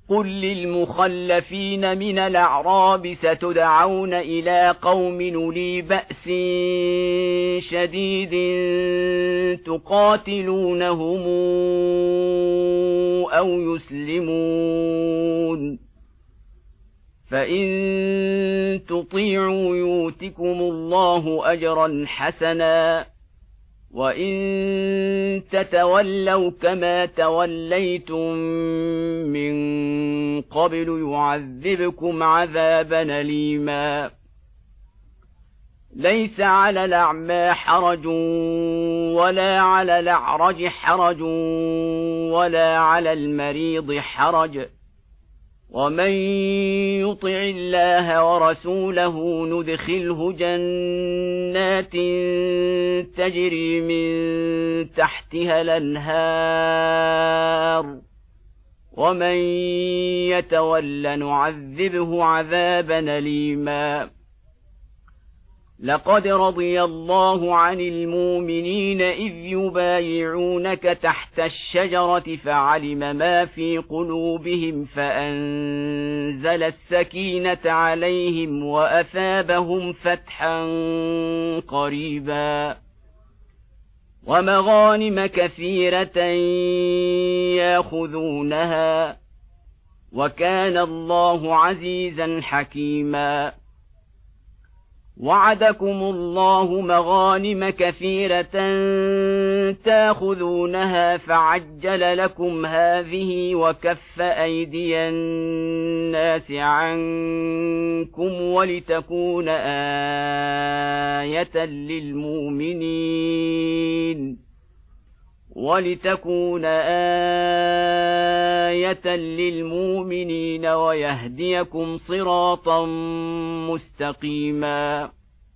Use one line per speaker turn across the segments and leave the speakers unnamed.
قل للمخلفين من الأعراب ستدعون إلى قوم أولي بأس شديد تقاتلونهم أو يسلمون، فإن تطيعوا يؤتكم الله أجرا حسنا، وإن تتولوا كما توليتم من قبل يعذبكم عذابا أليما. ليس على الأعمى حرج ولا على الأعرج حرج ولا على المريض حرج، ومن يطع الله ورسوله ندخله جنات تجري من تحتها الأنهار، ومن يتول نعذبه عذابا أليما. لقد رضي الله عن المؤمنين إذ يبايعونك تحت الشجرة فعلم ما في قلوبهم فأنزل السكينة عليهم وأثابهم فتحا قريبا، ومغانم كثيرة ياخذونها، وكان الله عزيزا حكيما. وعدكم الله مغانم كثيرة تاخذونها فعجل لكم هذه وكف أيدي الناس عنكم ولتكون آية للمؤمنين ويهديكم صراطا مستقيما.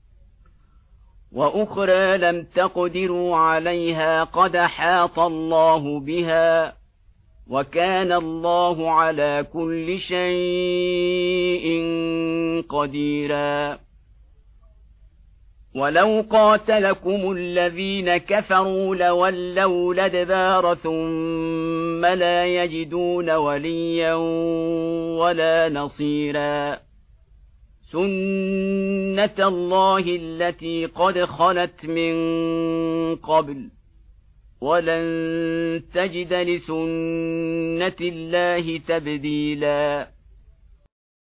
وأخرى لم تقدروا عليها قد أحاط الله بها، وكان الله على كل شيء قديرا. ولو قاتلكم الذين كفروا لولوا الأدبار ثم لا يجدون وليا ولا نصيرا. سنة الله التي قد خلت من قبل، ولن تجد لسنة الله تبديلا.